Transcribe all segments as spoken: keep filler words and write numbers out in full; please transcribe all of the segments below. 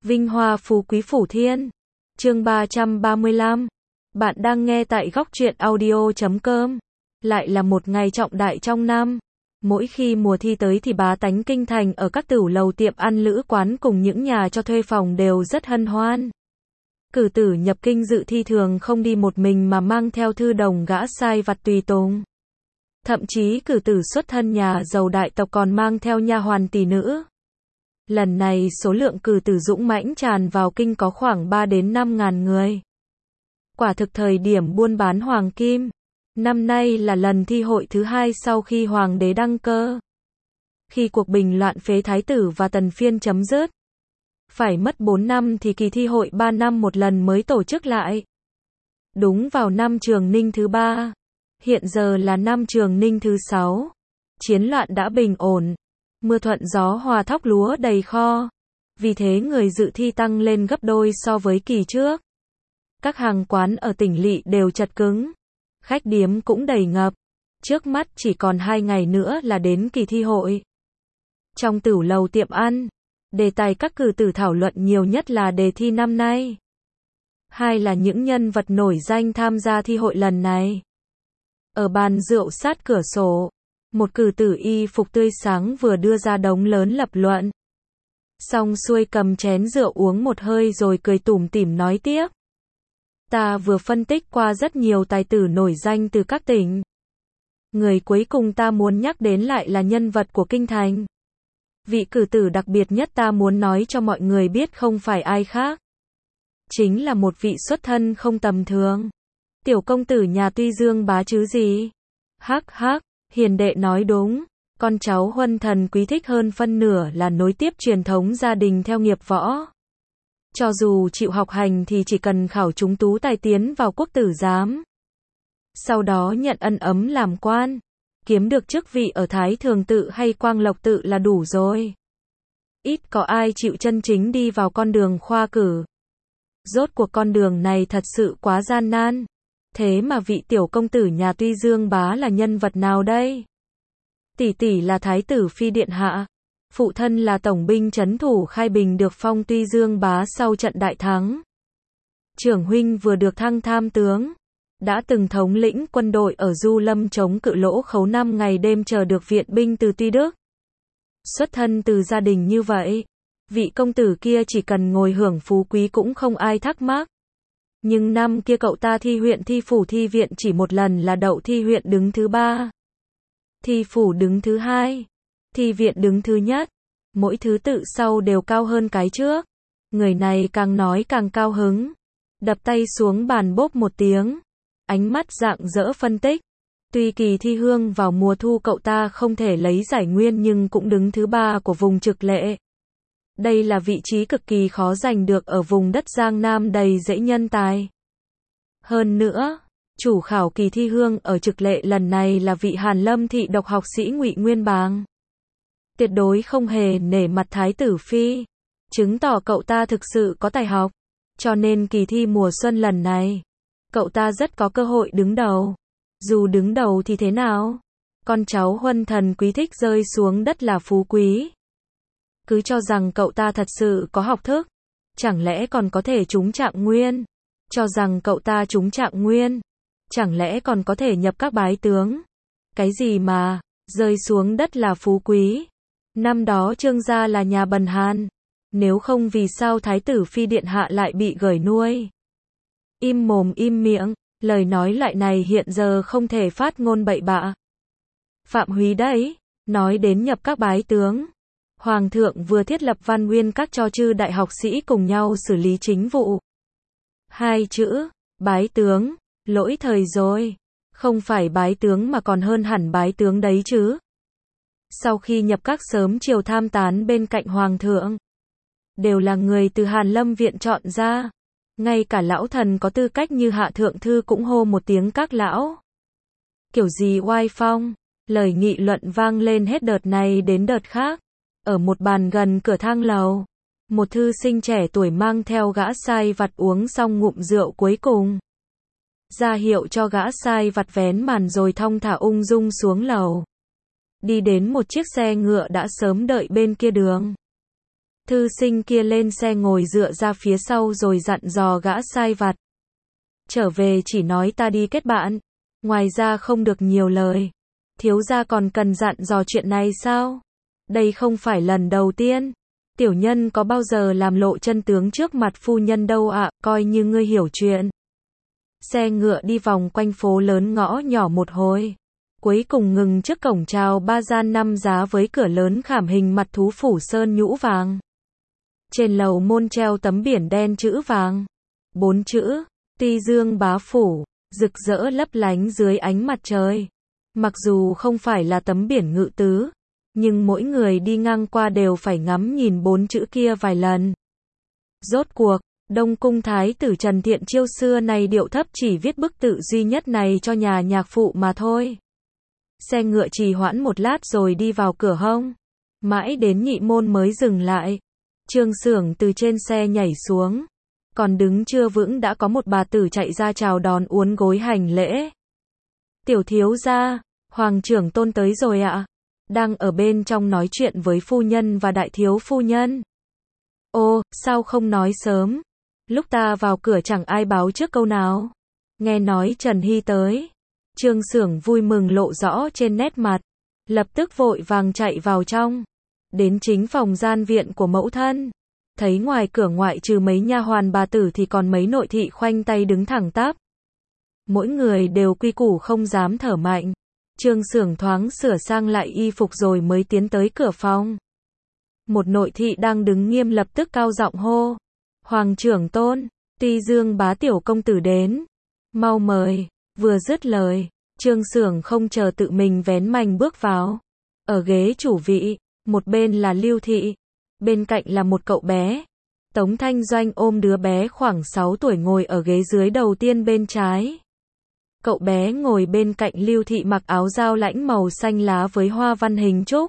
Vinh hoa phú quý phủ thiên. Chương ba trăm ba mươi lăm. Bạn đang nghe tại góc truyện audio chấm com. Lại là một ngày trọng đại trong năm. Mỗi khi mùa thi tới thì bá tánh kinh thành ở các tửu lầu tiệm ăn lữ quán cùng những nhà cho thuê phòng đều rất hân hoan. Cử tử nhập kinh dự thi thường không đi một mình mà mang theo thư đồng gã sai vặt tùy tùng. Thậm chí cử tử xuất thân nhà giàu đại tộc còn mang theo nha hoàn tỷ nữ. Lần này số lượng cử tử dũng mãnh tràn vào kinh có khoảng ba đến năm ngàn người. Quả thực thời điểm buôn bán hoàng kim. Năm nay là lần thi hội thứ hai sau khi hoàng đế đăng cơ. Khi cuộc bình loạn phế thái tử và tần phiên chấm dứt. Phải mất bốn năm thì kỳ thi hội ba năm một lần mới tổ chức lại. Đúng vào năm Trường Ninh thứ ba. Hiện giờ là năm Trường Ninh thứ sáu. Chiến loạn đã bình ổn. Mưa thuận gió hòa thóc lúa đầy kho. Vì thế người dự thi tăng lên gấp đôi so với kỳ trước. Các hàng quán ở tỉnh lỵ đều chật cứng. Khách điếm cũng đầy ngập. Trước mắt chỉ còn hai ngày nữa là đến kỳ thi hội. Trong tửu lầu tiệm ăn, đề tài các cử tử thảo luận nhiều nhất là đề thi năm nay. Hai là những nhân vật nổi danh tham gia thi hội lần này. Ở bàn rượu sát cửa sổ, một cử tử y phục tươi sáng vừa đưa ra đống lớn lập luận. Xong xuôi cầm chén rượu uống một hơi rồi cười tủm tỉm nói tiếp. Ta vừa phân tích qua rất nhiều tài tử nổi danh từ các tỉnh. Người cuối cùng ta muốn nhắc đến lại là nhân vật của kinh thành. Vị cử tử đặc biệt nhất ta muốn nói cho mọi người biết không phải ai khác. Chính là một vị xuất thân không tầm thường. Tiểu công tử nhà Tuy Dương bá chứ gì. Hắc hắc, hiền đệ nói đúng. Con cháu Huân Thần Quý thích hơn phân nửa là nối tiếp truyền thống gia đình theo nghiệp võ. Cho dù chịu học hành thì chỉ cần khảo trúng tú tài tiến vào quốc tử giám. Sau đó nhận ân ấm làm quan. Kiếm được chức vị ở Thái Thường tự hay Quang Lộc tự là đủ rồi. Ít có ai chịu chân chính đi vào con đường khoa cử. Rốt cuộc con đường này thật sự quá gian nan. Thế mà vị tiểu công tử nhà Tuy Dương bá là nhân vật nào đây? Tỷ tỷ là Thái tử Phi Điện Hạ. Phụ thân là tổng binh trấn thủ Khai Bình được phong Tuy Dương bá sau trận đại thắng. Trưởng huynh vừa được thăng tham tướng. Đã từng thống lĩnh quân đội ở Du Lâm chống cự Lỗ Khấu năm ngày đêm chờ được viện binh từ Tuy Đức. Xuất thân từ gia đình như vậy, vị công tử kia chỉ cần ngồi hưởng phú quý cũng không ai thắc mắc. Nhưng năm kia cậu ta thi huyện thi phủ thi viện chỉ một lần là đậu thi huyện đứng thứ ba. Thi phủ đứng thứ hai. Thi viện đứng thứ nhất. Mỗi thứ tự sau đều cao hơn cái trước. Người này càng nói càng cao hứng. Đập tay xuống bàn bốp một tiếng. Ánh mắt rạng rỡ phân tích. Tuy kỳ thi hương vào mùa thu cậu ta không thể lấy giải nguyên nhưng cũng đứng thứ ba của vùng Trực Lệ. Đây là vị trí cực kỳ khó giành được ở vùng đất Giang Nam đầy dẫy nhân tài. Hơn nữa, chủ khảo kỳ thi hương ở Trực Lệ lần này là vị Hàn Lâm thị độc học sĩ Ngụy Nguyên Bàng. Tuyệt đối không hề nể mặt Thái tử Phi, chứng tỏ cậu ta thực sự có tài học. Cho nên kỳ thi mùa xuân lần này, cậu ta rất có cơ hội đứng đầu. Dù đứng đầu thì thế nào? Con cháu Huân Thần Quý thích rơi xuống đất là phú quý. Cứ cho rằng cậu ta thật sự có học thức. Chẳng lẽ còn có thể trúng trạng nguyên? Cho rằng cậu ta trúng trạng nguyên. Chẳng lẽ còn có thể nhập các bái tướng? Cái gì mà, rơi xuống đất là phú quý? Năm đó Trương gia là nhà bần hàn. Nếu không vì sao Thái tử Phi Điện Hạ lại bị gởi nuôi? Im mồm im miệng, lời nói loại này hiện giờ không thể phát ngôn bậy bạ. Phạm Húy đấy, nói đến nhập các bái tướng. Hoàng thượng vừa thiết lập văn nguyên các cho chư đại học sĩ cùng nhau xử lý chính vụ. Hai chữ, bái tướng, lỗi thời rồi. Không phải bái tướng mà còn hơn hẳn bái tướng đấy chứ. Sau khi nhập các sớm chiều tham tán bên cạnh Hoàng thượng. Đều là người từ Hàn Lâm viện chọn ra. Ngay cả lão thần có tư cách như Hạ Thượng Thư cũng hô một tiếng các lão. Kiểu gì oai phong, lời nghị luận vang lên hết đợt này đến đợt khác. Ở một bàn gần cửa thang lầu, một thư sinh trẻ tuổi mang theo gã sai vặt uống xong ngụm rượu cuối cùng. Ra hiệu cho gã sai vặt vén màn rồi thong thả ung dung xuống lầu. Đi đến một chiếc xe ngựa đã sớm đợi bên kia đường. Thư sinh kia lên xe ngồi dựa ra phía sau rồi dặn dò gã sai vặt. Trở về chỉ nói ta đi kết bạn, ngoài ra không được nhiều lời. Thiếu gia còn cần dặn dò chuyện này sao? Đây không phải lần đầu tiên. Tiểu nhân có bao giờ làm lộ chân tướng trước mặt phu nhân đâu ạ, coi như ngươi hiểu chuyện. Xe ngựa đi vòng quanh phố lớn ngõ nhỏ một hồi. Cuối cùng ngừng trước cổng chào ba gian năm giá với cửa lớn khảm hình mặt thú phủ sơn nhũ vàng. Trên lầu môn treo tấm biển đen chữ vàng. Bốn chữ, Ti Dương Bá Phủ, rực rỡ lấp lánh dưới ánh mặt trời. Mặc dù không phải là tấm biển ngự tứ, nhưng mỗi người đi ngang qua đều phải ngắm nhìn bốn chữ kia vài lần. Rốt cuộc, Đông Cung Thái tử Trần Thiện Chiêu xưa này điệu thấp chỉ viết bức tự duy nhất này cho nhà nhạc phụ mà thôi. Xe ngựa trì hoãn một lát rồi đi vào cửa hông. Mãi đến nhị môn mới dừng lại. Trương Xưởng từ trên xe nhảy xuống. Còn đứng chưa vững đã có một bà tử chạy ra chào đón uốn gối hành lễ. Tiểu thiếu gia, Hoàng trưởng tôn tới rồi ạ. Đang ở bên trong nói chuyện với phu nhân và đại thiếu phu nhân. Ô, sao không nói sớm? Lúc ta vào cửa chẳng ai báo trước câu nào. Nghe nói Trần Hy tới. Trương Xưởng vui mừng lộ rõ trên nét mặt. Lập tức vội vàng chạy vào trong. Đến chính phòng gian viện của mẫu thân. Thấy ngoài cửa ngoại trừ mấy nha hoàn bà tử thì còn mấy nội thị khoanh tay đứng thẳng tắp. Mỗi người đều quy củ không dám thở mạnh. Trương Xưởng thoáng sửa sang lại y phục rồi mới tiến tới cửa phòng. Một nội thị đang đứng nghiêm lập tức cao giọng hô. Hoàng trưởng tôn, Ti Dương Bá tiểu công tử đến. Mau mời. Vừa dứt lời, Trương Xưởng không chờ tự mình vén mành bước vào. Ở ghế chủ vị, một bên là Lưu Thị, bên cạnh là một cậu bé. Tống Thanh Doanh ôm đứa bé khoảng sáu tuổi ngồi ở ghế dưới đầu tiên bên trái. Cậu bé ngồi bên cạnh Lưu Thị mặc áo dao lãnh màu xanh lá với hoa văn hình trúc.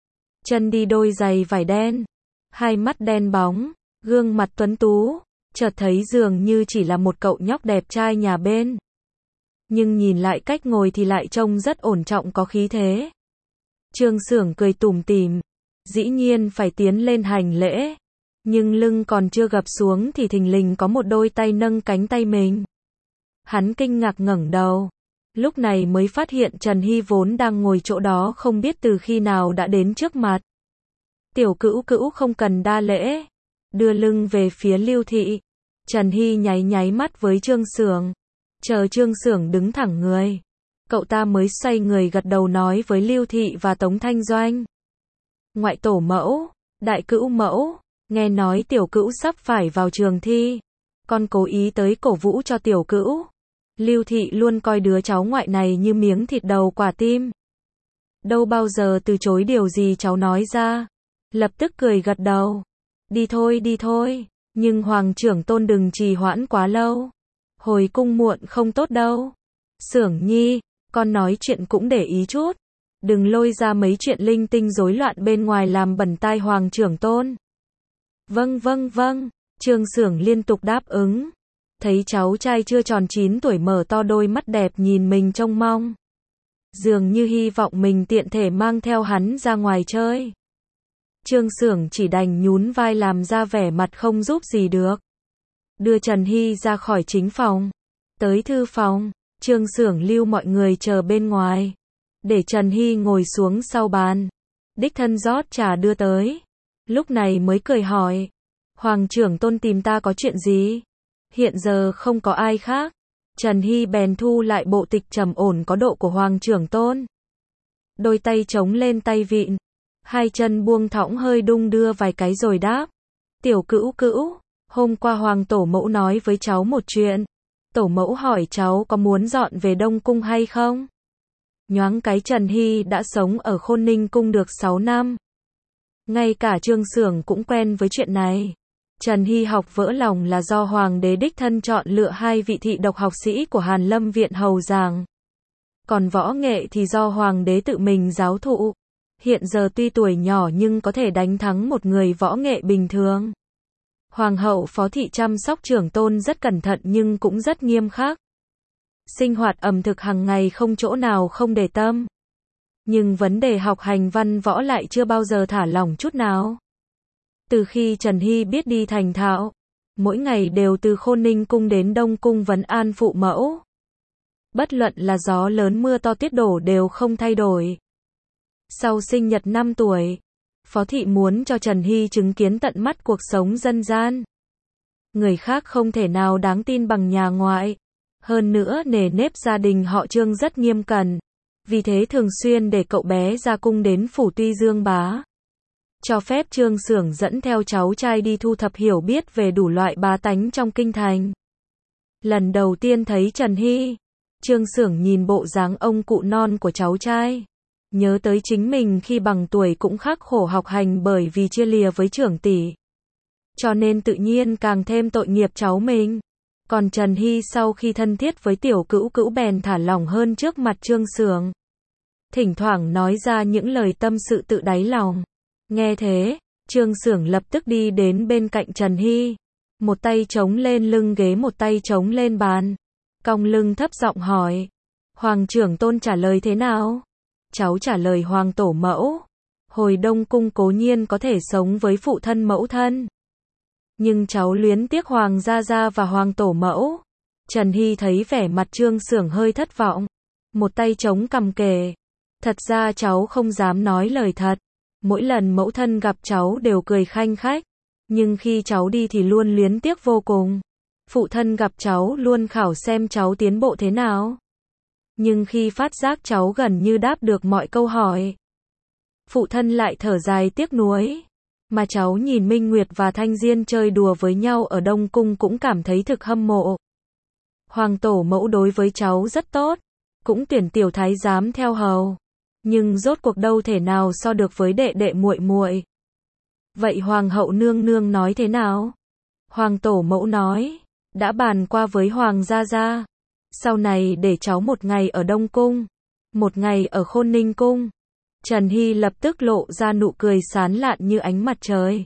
Chân đi đôi giày vải đen, hai mắt đen bóng, gương mặt tuấn tú, chợt thấy dường như chỉ là một cậu nhóc đẹp trai nhà bên. Nhưng nhìn lại cách ngồi thì lại trông rất ổn trọng có khí thế. Trương Xưởng cười tủm tỉm, dĩ nhiên phải tiến lên hành lễ, nhưng lưng còn chưa gập xuống thì thình lình có một đôi tay nâng cánh tay mình. Hắn kinh ngạc ngẩng đầu, lúc này mới phát hiện Trần Hy vốn đang ngồi chỗ đó không biết từ khi nào đã đến trước mặt. Tiểu Cữu Cữu không cần đa lễ, đưa lưng về phía Lưu Thị. Trần Hy nháy nháy mắt với Trương Xưởng, chờ Trương Xưởng đứng thẳng người, cậu ta mới xoay người gật đầu nói với Lưu Thị và Tống Thanh Doanh. Ngoại tổ mẫu, đại cữu mẫu, nghe nói tiểu cữu sắp phải vào trường thi, con cố ý tới cổ vũ cho tiểu cữu. Lưu Thị luôn coi đứa cháu ngoại này như miếng thịt đầu quả tim. Đâu bao giờ từ chối điều gì cháu nói ra. Lập tức cười gật đầu. Đi thôi đi thôi, nhưng Hoàng trưởng tôn đừng trì hoãn quá lâu. Hồi cung muộn không tốt đâu. Xưởng nhi, con nói chuyện cũng để ý chút. Đừng lôi ra mấy chuyện linh tinh rối loạn bên ngoài làm bẩn tai Hoàng trưởng tôn. Vâng vâng vâng, Trương Xưởng liên tục đáp ứng. Thấy cháu trai chưa tròn chín tuổi mở to đôi mắt đẹp nhìn mình trông mong. Dường như hy vọng mình tiện thể mang theo hắn ra ngoài chơi. Trương Xưởng chỉ đành nhún vai làm ra vẻ mặt không giúp gì được. Đưa Trần Hy ra khỏi chính phòng. Tới thư phòng, Trương Xưởng lưu mọi người chờ bên ngoài. Để Trần Hy ngồi xuống sau bàn. Đích thân rót trà đưa tới. Lúc này mới cười hỏi. Hoàng trưởng tôn tìm ta có chuyện gì? Hiện giờ không có ai khác. Trần Hy bèn thu lại bộ tịch trầm ổn có độ của Hoàng trưởng tôn. Đôi tay chống lên tay vịn. Hai chân buông thõng hơi đung đưa vài cái rồi đáp. Tiểu Cữu Cữu, hôm qua Hoàng tổ mẫu nói với cháu một chuyện. Tổ mẫu hỏi cháu có muốn dọn về Đông Cung hay không? Nhoáng cái Trần Hy đã sống ở Khôn Ninh Cung được sáu năm. Ngay cả Trương Xưởng cũng quen với chuyện này. Trần Hy học vỡ lòng là do Hoàng đế đích thân chọn lựa hai vị thị độc học sĩ của Hàn Lâm Viện hầu giảng. Còn võ nghệ thì do Hoàng đế tự mình giáo thụ. Hiện giờ tuy tuổi nhỏ nhưng có thể đánh thắng một người võ nghệ bình thường. Hoàng hậu Phó Thị chăm sóc trưởng tôn rất cẩn thận nhưng cũng rất nghiêm khắc. Sinh hoạt ẩm thực hàng ngày không chỗ nào không để tâm. Nhưng vấn đề học hành văn võ lại chưa bao giờ thả lỏng chút nào. Từ khi Trần Hy biết đi thành thạo, mỗi ngày đều từ Khôn Ninh cung đến Đông cung vấn an phụ mẫu. Bất luận là gió lớn mưa to tuyết đổ đều không thay đổi. Sau sinh nhật năm tuổi, Phó Thị muốn cho Trần Hy chứng kiến tận mắt cuộc sống dân gian. Người khác không thể nào đáng tin bằng nhà ngoại. Hơn nữa nề nếp gia đình họ Trương rất nghiêm cẩn. Vì thế thường xuyên để cậu bé ra cung đến phủ Tuy Dương bá. Cho phép Trương Xưởng dẫn theo cháu trai đi thu thập hiểu biết về đủ loại bá tánh trong kinh thành. Lần đầu tiên thấy Trần Hy, Trương Xưởng nhìn bộ dáng ông cụ non của cháu trai. Nhớ tới chính mình khi bằng tuổi cũng khắc khổ học hành bởi vì chia lìa với trưởng tỷ. Cho nên tự nhiên càng thêm tội nghiệp cháu mình. Còn Trần Hy sau khi thân thiết với tiểu cữu cữu bèn thả lỏng hơn trước mặt Trương Xưởng. Thỉnh thoảng nói ra những lời tâm sự tự đáy lòng. Nghe thế, Trương Xưởng lập tức đi đến bên cạnh Trần Hy. Một tay chống lên lưng ghế một tay chống lên bàn. Cong lưng thấp giọng hỏi. Hoàng trưởng tôn trả lời thế nào? Cháu trả lời Hoàng tổ mẫu. Hồi Đông cung cố nhiên có thể sống với phụ thân mẫu thân. Nhưng cháu luyến tiếc Hoàng gia gia và Hoàng tổ mẫu. Trần Hy thấy vẻ mặt Trương Xưởng hơi thất vọng. Một tay chống cằm kề. Thật ra cháu không dám nói lời thật. Mỗi lần mẫu thân gặp cháu đều cười khanh khách. Nhưng khi cháu đi thì luôn luyến tiếc vô cùng. Phụ thân gặp cháu luôn khảo xem cháu tiến bộ thế nào. Nhưng khi phát giác cháu gần như đáp được mọi câu hỏi, phụ thân lại thở dài tiếc nuối. Mà cháu nhìn Minh Nguyệt và Thanh Diên chơi đùa với nhau ở Đông cung cũng cảm thấy thực hâm mộ. Hoàng tổ mẫu đối với cháu rất tốt, cũng tuyển tiểu thái giám theo hầu. Nhưng rốt cuộc đâu thể nào so được với đệ đệ muội muội. Vậy Hoàng hậu nương nương nói thế nào? Hoàng tổ mẫu nói, đã bàn qua với Hoàng gia gia. Sau này để cháu một ngày ở Đông cung, một ngày ở Khôn Ninh cung. Trần Hy lập tức lộ ra nụ cười sán lạn như ánh mặt trời.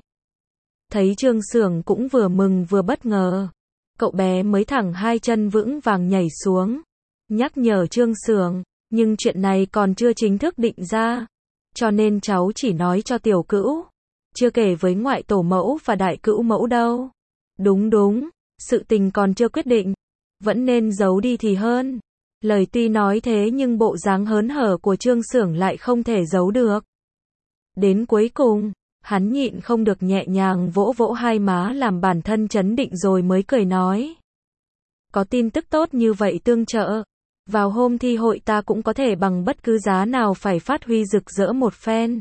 Thấy Trương Xưởng cũng vừa mừng vừa bất ngờ. Cậu bé mới thẳng hai chân vững vàng nhảy xuống. Nhắc nhở Trương Xưởng, nhưng chuyện này còn chưa chính thức định ra. Cho nên cháu chỉ nói cho tiểu cữu. Chưa kể với ngoại tổ mẫu và đại cữu mẫu đâu. Đúng đúng, sự tình còn chưa quyết định. Vẫn nên giấu đi thì hơn. Lời tuy nói thế nhưng bộ dáng hớn hở của Trương Xưởng lại không thể giấu được. Đến cuối cùng, hắn nhịn không được nhẹ nhàng vỗ vỗ hai má làm bản thân trấn định rồi mới cười nói. Có tin tức tốt như vậy tương trợ. Vào hôm thi hội ta cũng có thể bằng bất cứ giá nào phải phát huy rực rỡ một phen.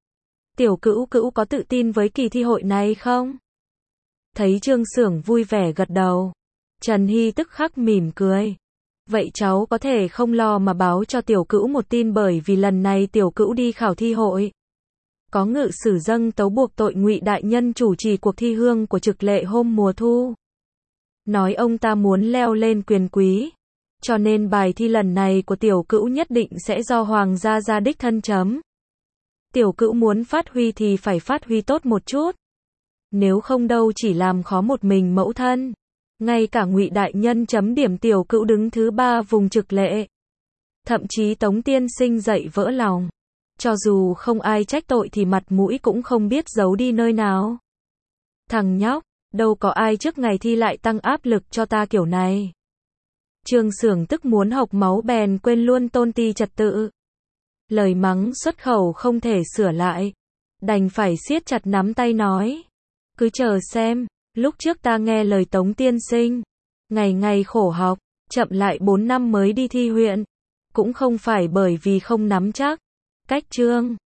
Tiểu cữu cữu có tự tin với kỳ thi hội này không? Thấy Trương Xưởng vui vẻ gật đầu. Trần Hy tức khắc mỉm cười. Vậy cháu có thể không lo mà báo cho tiểu cữu một tin bởi vì lần này tiểu cữu đi khảo thi hội. Có ngự sử dâng tấu buộc tội Ngụy đại nhân chủ trì cuộc thi hương của trực lệ hôm mùa thu. Nói ông ta muốn leo lên quyền quý. Cho nên bài thi lần này của tiểu cữu nhất định sẽ do Hoàng gia gia đích thân chấm. Tiểu cữu muốn phát huy thì phải phát huy tốt một chút. Nếu không đâu chỉ làm khó một mình mẫu thân. Ngay cả Ngụy đại nhân chấm điểm tiểu cữu đứng thứ ba vùng trực lệ. Thậm chí Tống tiên sinh dậy vỡ lòng. Cho dù không ai trách tội thì mặt mũi cũng không biết giấu đi nơi nào. Thằng nhóc, đâu có ai trước ngày thi lại tăng áp lực cho ta kiểu này. Trương Xưởng tức muốn hộc máu bèn quên luôn tôn ti trật tự. Lời mắng xuất khẩu không thể sửa lại. Đành phải siết chặt nắm tay nói. Cứ chờ xem. Lúc trước ta nghe lời Tống tiên sinh, ngày ngày khổ học, chậm lại bốn năm mới đi thi huyện, cũng không phải bởi vì không nắm chắc. Cách Trương